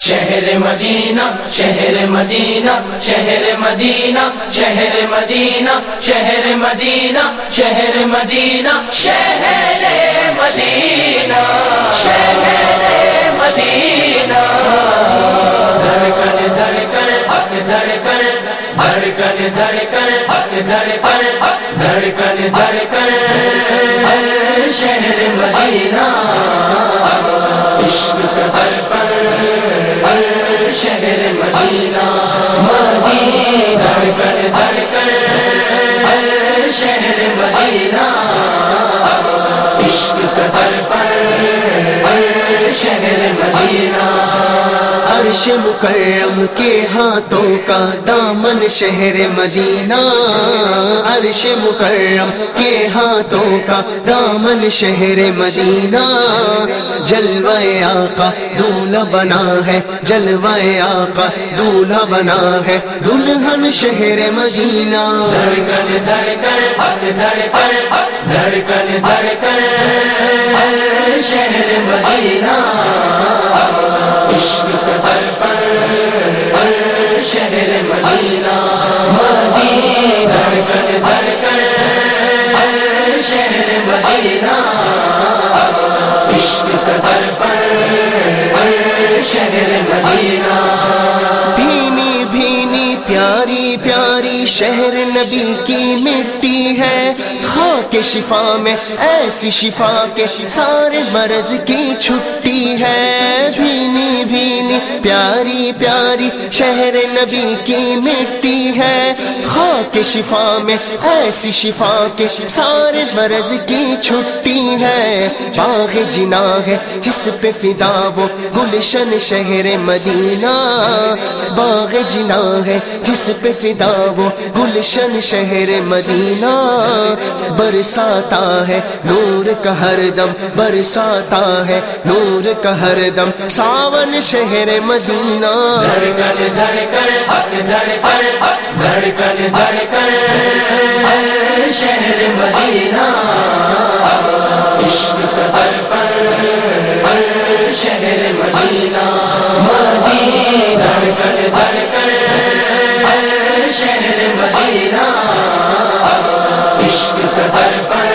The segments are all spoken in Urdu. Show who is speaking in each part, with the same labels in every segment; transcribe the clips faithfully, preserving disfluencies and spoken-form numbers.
Speaker 1: شہر مدینہ شہر مدینہ شہر مدینہ شہر مدینہ شہر مدینہ شہر مدینہ شہر مدینہ شہر مدینہ دھڑکن دھڑکن حق دھڑکن دھڑکن دھڑکن حق دھڑکن دھڑکن دھڑکن شہر مدینہ عشق کا درپن شہر مدینہ مدینہ دھڑکن دھڑکن شہر مدینہ عشق کا درپن شہر مدینہ
Speaker 2: عرش مکرم کے ہاتھوں کا دامن شہر مدینہ عرش مکرم کے ہاتھوں کا دامن شہر مدینہ جلوہ آقا دولہا بنا ہے جلوہ آقا دولہا بنا ہے دلہن شہر مدینہ
Speaker 1: دھڑکن دھڑکن حق دھڑکن دھڑکن دھڑکن شہر مدینہ عشق کا درپن شہر مدینہ مدینہ دھڑکن دھڑکن شہر مدینہ عشق کا درپن شہر مدینہ
Speaker 2: بھینی بھینی پیاری پیاری شہر نبی کی مٹی ہے خاک شفا میں ایسی شفا کے سارے مرض کی چھٹی ہے بھینی بھینی پیاری پیاری شہر نبی کی مٹی ہے خاک شفا میں ایسی شفا کے سارے مرض کی چھٹی ہے باغ جنا ہے جس پہ فدا وہ گلشن شہر مدینہ باغ جنا ہے جس پہ فدا وہ گلشن شہر مدینہ برساتا ہے نور کا ہر دم برساتا ہے نور کا ہر دم ساون شہر مدینہ
Speaker 1: دھڑکن دھڑکن حق دھڑکن دھڑکن دھڑکن شہر مدینہ عشق کا درپن شہر مدینہ مدینہ دھڑکن دھڑکن شہر مدینہ عشق کا درپن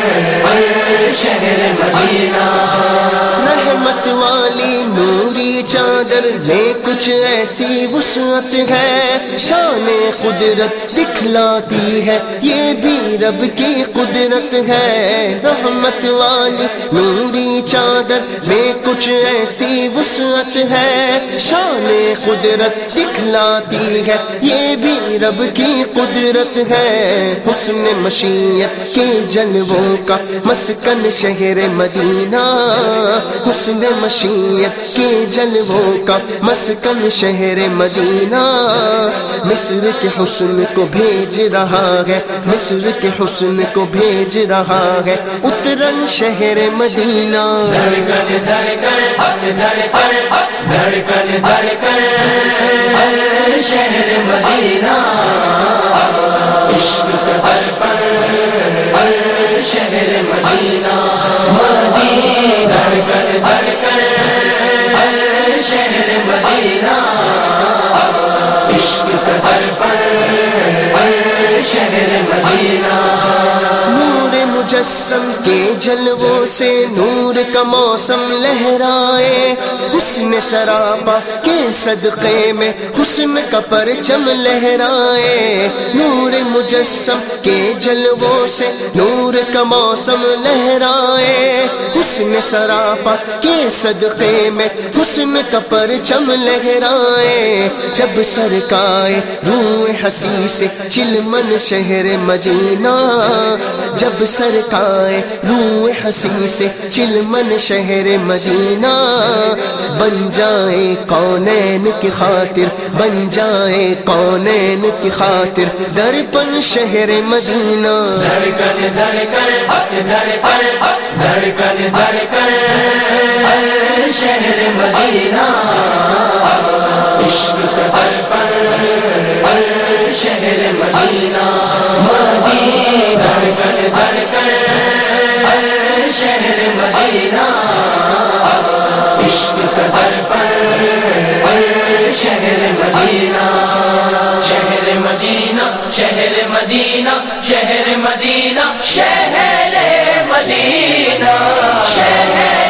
Speaker 1: شہر مدینہ
Speaker 2: رحمت والی نوری چادر میں کچھ ایسی وسعت ہے شان قدرت دکھلاتی ہے یہ بھی رب کی قدرت ہے رحمت والی نوری چادر میں کچھ ایسی وسعت ہے شان قدرت دکھلاتی ہے یہ بھی رب کی قدرت ہے حسن مشیت کے جلووں کا مسکن شہر مدینہ حسن مشیت کے جلووں کا مسکن شہر مدینہ مصر کے حسن کو بھیج رہا ہے مصر کے حسن کو بھیج رہا ہے اترن شہر مدینہ
Speaker 1: دھڑکن دھڑکن حق دھڑکن دھڑکن دھڑکن شہر مدینہ عشق کا درپن شہر مدینہ مدینہ دھڑکن دھڑکن شہر مدینہ عشق کا درپن شہر مدینہ
Speaker 2: نور مجسم کے جلووں سے نور کا موسم لہرائے حسن سراپا کے صدقے میں حسن کا پرچم لہرائے نور مجسم کے جلووں سے نور کا موسم لہرائے حسن سراپا کے صدقے میں حسن کا پرچم لہرائے جب سرکائے روح ہنسی سے چلمن شہر مدینہ جب سرکائے روح ہنسی سے چلمن شہر مدینہ بن جائے کونین کی خاطر بن جائے کونین کی خاطر درپن شہر مدینہ
Speaker 1: دھڑکن دھڑکن حق دھڑکن دھڑکن دھڑکن شہر مدینہ عشق کا درپن شہر مدینہ مدینہ دھڑکن دھڑکن شہر مدینہ عشق کا درپن شہر مدینہ شہر مدینہ شہر مدینہ شہر